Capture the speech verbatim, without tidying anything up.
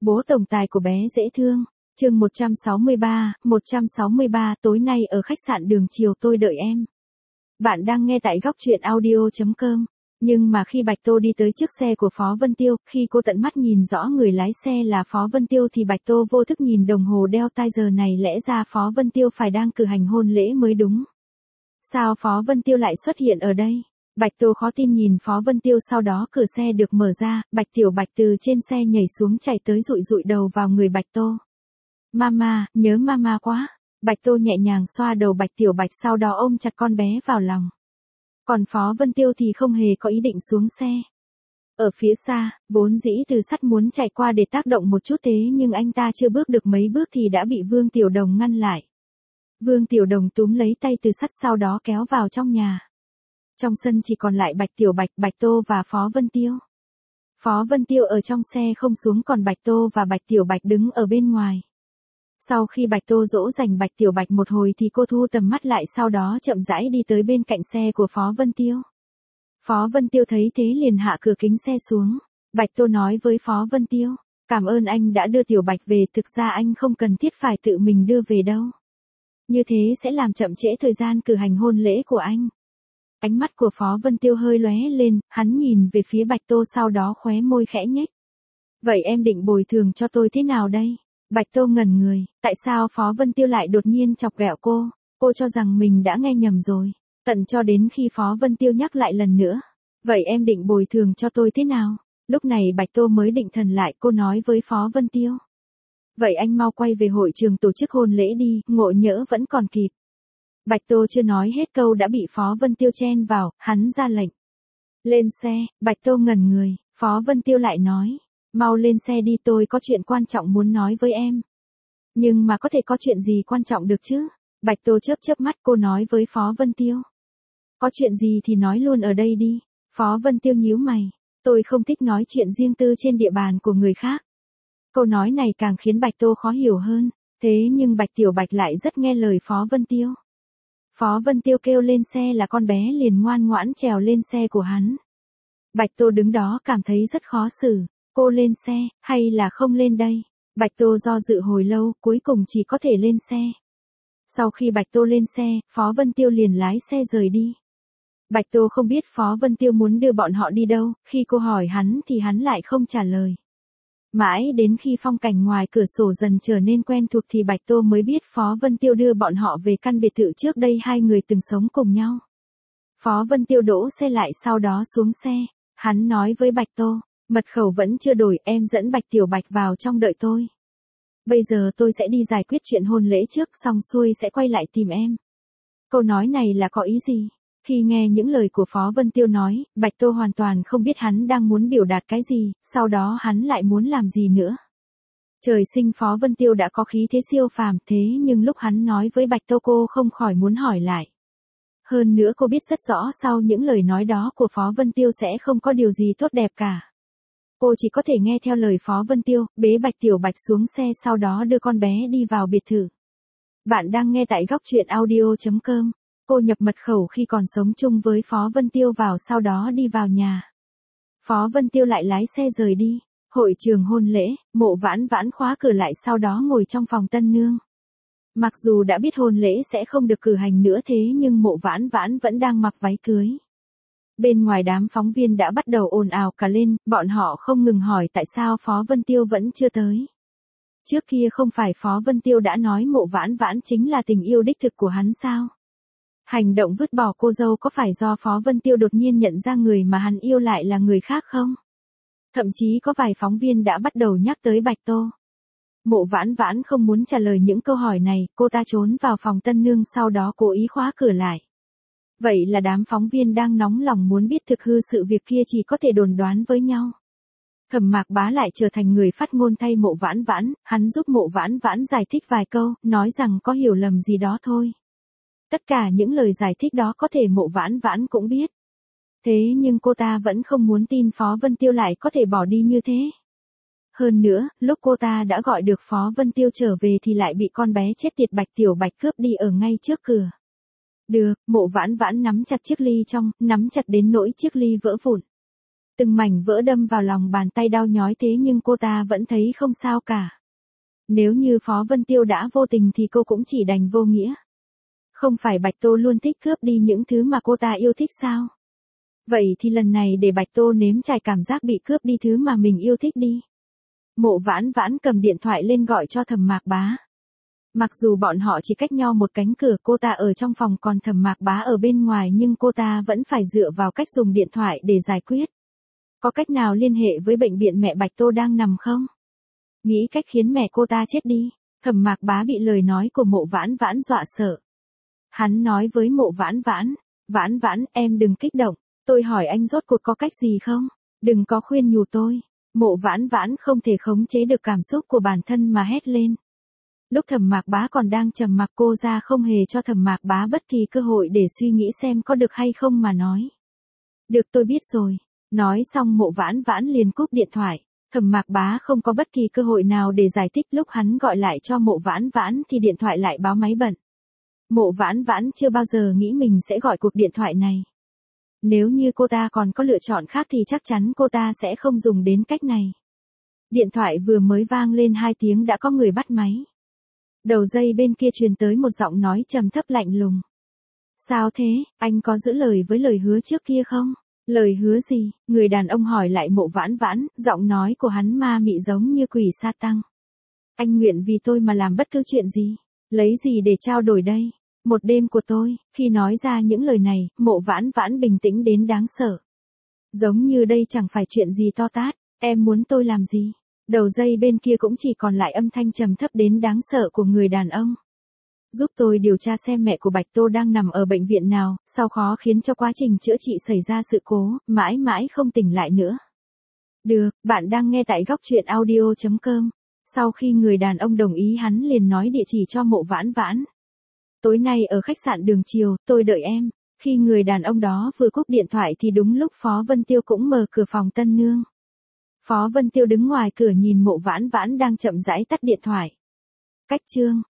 Bố tổng tài của bé dễ thương. Chương một trăm sáu mươi ba, một trăm sáu mươi ba tối nay ở khách sạn Đường Chiều tôi đợi em. Bạn đang nghe tại góc truyện audio chấm com. Nhưng mà khi Bạch Tô đi tới trước xe của Phó Vân Tiêu, khi cô tận mắt nhìn rõ người lái xe là Phó Vân Tiêu thì Bạch Tô vô thức nhìn đồng hồ đeo tay, giờ này lẽ ra Phó Vân Tiêu phải đang cử hành hôn lễ mới đúng. Sao Phó Vân Tiêu lại xuất hiện ở đây? Bạch Tô khó tin nhìn Phó Vân Tiêu, sau đó cửa xe được mở ra, Bạch Tiểu Bạch từ trên xe nhảy xuống chạy tới dụi dụi đầu vào người Bạch Tô. Mama, nhớ mama quá. Bạch Tô nhẹ nhàng xoa đầu Bạch Tiểu Bạch, sau đó ôm chặt con bé vào lòng. Còn Phó Vân Tiêu thì không hề có ý định xuống xe. Ở phía xa, vốn dĩ Từ Sắt muốn chạy qua để tác động một chút, thế nhưng anh ta chưa bước được mấy bước thì đã bị Vương Tiểu Đồng ngăn lại. Vương Tiểu Đồng túm lấy tay Từ Sắt sau đó kéo vào trong nhà. Trong sân chỉ còn lại Bạch Tiểu Bạch, Bạch Tô và Phó Vân Tiêu. Phó Vân Tiêu ở trong xe không xuống, còn Bạch Tô và Bạch Tiểu Bạch đứng ở bên ngoài. Sau khi Bạch Tô dỗ dành Bạch Tiểu Bạch một hồi thì cô thu tầm mắt lại, sau đó chậm rãi đi tới bên cạnh xe của Phó Vân Tiêu. Phó Vân Tiêu thấy thế liền hạ cửa kính xe xuống. Bạch Tô nói với Phó Vân Tiêu, cảm ơn anh đã đưa Tiểu Bạch về, thực ra anh không cần thiết phải tự mình đưa về đâu. Như thế sẽ làm chậm trễ thời gian cử hành hôn lễ của anh. Ánh mắt của Phó Vân Tiêu hơi lóe lên, hắn nhìn về phía Bạch Tô sau đó khóe môi khẽ nhếch. Vậy em định bồi thường cho tôi thế nào đây? Bạch Tô ngẩn người, tại sao Phó Vân Tiêu lại đột nhiên chọc ghẹo cô? Cô cho rằng mình đã nghe nhầm rồi, tận cho đến khi Phó Vân Tiêu nhắc lại lần nữa. Vậy em định bồi thường cho tôi thế nào? Lúc này Bạch Tô mới định thần lại, cô nói với Phó Vân Tiêu. Vậy anh mau quay về hội trường tổ chức hôn lễ đi, ngộ nhỡ vẫn còn kịp. Bạch Tô chưa nói hết câu đã bị Phó Vân Tiêu chen vào, hắn ra lệnh. Lên xe. Bạch Tô ngẩn người, Phó Vân Tiêu lại nói. Mau lên xe đi, tôi có chuyện quan trọng muốn nói với em. Nhưng mà có thể có chuyện gì quan trọng được chứ? Bạch Tô chớp chớp mắt, cô nói với Phó Vân Tiêu. Có chuyện gì thì nói luôn ở đây đi. Phó Vân Tiêu nhíu mày. Tôi không thích nói chuyện riêng tư trên địa bàn của người khác. Câu nói này càng khiến Bạch Tô khó hiểu hơn. Thế nhưng Bạch Tiểu Bạch lại rất nghe lời Phó Vân Tiêu. Phó Vân Tiêu kêu lên xe là con bé liền ngoan ngoãn trèo lên xe của hắn. Bạch Tô đứng đó cảm thấy rất khó xử. Cô lên xe, hay là không lên đây? Bạch Tô do dự hồi lâu, cuối cùng chỉ có thể lên xe. Sau khi Bạch Tô lên xe, Phó Vân Tiêu liền lái xe rời đi. Bạch Tô không biết Phó Vân Tiêu muốn đưa bọn họ đi đâu, khi cô hỏi hắn thì hắn lại không trả lời. Mãi đến khi phong cảnh ngoài cửa sổ dần trở nên quen thuộc thì Bạch Tô mới biết Phó Vân Tiêu đưa bọn họ về căn biệt thự trước đây hai người từng sống cùng nhau. Phó Vân Tiêu đỗ xe lại sau đó xuống xe, hắn nói với Bạch Tô. Mật khẩu vẫn chưa đổi, em dẫn Bạch Tiểu Bạch vào trong đợi tôi. Bây giờ tôi sẽ đi giải quyết chuyện hôn lễ trước, xong xuôi sẽ quay lại tìm em. Câu nói này là có ý gì? Khi nghe những lời của Phó Vân Tiêu nói, Bạch Tô hoàn toàn không biết hắn đang muốn biểu đạt cái gì, sau đó hắn lại muốn làm gì nữa. Trời sinh Phó Vân Tiêu đã có khí thế siêu phàm, thế nhưng lúc hắn nói với Bạch Tô cô không khỏi muốn hỏi lại. Hơn nữa cô biết rất rõ sau những lời nói đó của Phó Vân Tiêu sẽ không có điều gì tốt đẹp cả. Cô chỉ có thể nghe theo lời Phó Vân Tiêu, bế Bạch Tiểu Bạch xuống xe sau đó đưa con bé đi vào biệt thự. Bạn đang nghe tại góc truyện audio chấm com. Cô nhập mật khẩu khi còn sống chung với Phó Vân Tiêu vào, sau đó đi vào nhà. Phó Vân Tiêu lại lái xe rời đi. Hội trường hôn lễ, Mộ Vãn Vãn khóa cửa lại sau đó ngồi trong phòng tân nương. Mặc dù đã biết hôn lễ sẽ không được cử hành nữa thế nhưng Mộ Vãn Vãn vẫn đang mặc váy cưới. Bên ngoài đám phóng viên đã bắt đầu ồn ào cả lên, bọn họ không ngừng hỏi tại sao Phó Vân Tiêu vẫn chưa tới. Trước kia không phải Phó Vân Tiêu đã nói Mộ Vãn Vãn chính là tình yêu đích thực của hắn sao? Hành động vứt bỏ cô dâu có phải do Phó Vân Tiêu đột nhiên nhận ra người mà hắn yêu lại là người khác không? Thậm chí có vài phóng viên đã bắt đầu nhắc tới Bạch Tô. Mộ Vãn Vãn không muốn trả lời những câu hỏi này, cô ta trốn vào phòng tân nương sau đó cố ý khóa cửa lại. Vậy là đám phóng viên đang nóng lòng muốn biết thực hư sự việc kia chỉ có thể đồn đoán với nhau. Thẩm Mạc Bá lại trở thành người phát ngôn thay Mộ Vãn Vãn, hắn giúp Mộ Vãn Vãn giải thích vài câu, nói rằng có hiểu lầm gì đó thôi. Tất cả những lời giải thích đó có thể Mộ Vãn Vãn cũng biết. Thế nhưng cô ta vẫn không muốn tin Phó Vân Tiêu lại có thể bỏ đi như thế. Hơn nữa, lúc cô ta đã gọi được Phó Vân Tiêu trở về thì lại bị con bé chết tiệt Bạch Tiểu Bạch cướp đi ở ngay trước cửa. Được, Mộ Vãn Vãn nắm chặt chiếc ly trong, nắm chặt đến nỗi chiếc ly vỡ vụn. Từng mảnh vỡ đâm vào lòng bàn tay đau nhói thế nhưng cô ta vẫn thấy không sao cả. Nếu như Phó Vân Tiêu đã vô tình thì cô cũng chỉ đành vô nghĩa. Không phải Bạch Tô luôn thích cướp đi những thứ mà cô ta yêu thích sao? Vậy thì lần này để Bạch Tô nếm trải cảm giác bị cướp đi thứ mà mình yêu thích đi. Mộ Vãn Vãn cầm điện thoại lên gọi cho Thẩm Mạc Bá. Mặc dù bọn họ chỉ cách nhau một cánh cửa, cô ta ở trong phòng còn Thẩm Mạc Bá ở bên ngoài, nhưng cô ta vẫn phải dựa vào cách dùng điện thoại để giải quyết. Có cách nào liên hệ với bệnh viện mẹ Bạch Tô đang nằm không? Nghĩ cách khiến mẹ cô ta chết đi. Thẩm Mạc Bá bị lời nói của Mộ Vãn Vãn dọa sợ. Hắn nói với Mộ Vãn Vãn, Vãn Vãn, em đừng kích động, tôi hỏi anh rốt cuộc có cách gì không? Đừng có khuyên nhủ tôi. Mộ Vãn Vãn không thể khống chế được cảm xúc của bản thân mà hét lên. Lúc Thẩm Mạc Bá còn đang trầm mặc, cô ra không hề cho Thẩm Mạc Bá bất kỳ cơ hội để suy nghĩ xem có được hay không mà nói. Được, tôi biết rồi. Nói xong Mộ Vãn Vãn liền cúp điện thoại. Thẩm Mạc Bá không có bất kỳ cơ hội nào để giải thích, lúc hắn gọi lại cho Mộ Vãn Vãn thì điện thoại lại báo máy bận. Mộ Vãn Vãn chưa bao giờ nghĩ mình sẽ gọi cuộc điện thoại này. Nếu như cô ta còn có lựa chọn khác thì chắc chắn cô ta sẽ không dùng đến cách này. Điện thoại vừa mới vang lên hai tiếng đã có người bắt máy. Đầu dây bên kia truyền tới một giọng nói trầm thấp lạnh lùng. Sao thế, anh có giữ lời với lời hứa trước kia không? Lời hứa gì? Người đàn ông hỏi lại Mộ Vãn Vãn, giọng nói của hắn ma mị giống như quỷ sa tăng. Anh nguyện vì tôi mà làm bất cứ chuyện gì. Lấy gì để trao đổi đây? Một đêm của tôi. Khi nói ra những lời này, Mộ Vãn Vãn bình tĩnh đến đáng sợ. Giống như đây chẳng phải chuyện gì to tát. Em muốn tôi làm gì? Đầu dây bên kia cũng chỉ còn lại âm thanh trầm thấp đến đáng sợ của người đàn ông. Giúp tôi điều tra xem mẹ của Bạch Tô đang nằm ở bệnh viện nào, sau khó khiến cho quá trình chữa trị xảy ra sự cố, mãi mãi không tỉnh lại nữa. Được, bạn đang nghe tại góc truyện audio chấm com. Sau khi người đàn ông đồng ý, hắn liền nói địa chỉ cho Mộ Vãn Vãn. Tối nay ở khách sạn Đường Chiều, tôi đợi em. Khi người đàn ông đó vừa cúp điện thoại thì đúng lúc Phó Vân Tiêu cũng mở cửa phòng tân nương. Phó Vân Tiêu đứng ngoài cửa nhìn Mộ Vãn Vãn đang chậm rãi tắt điện thoại. Cách chương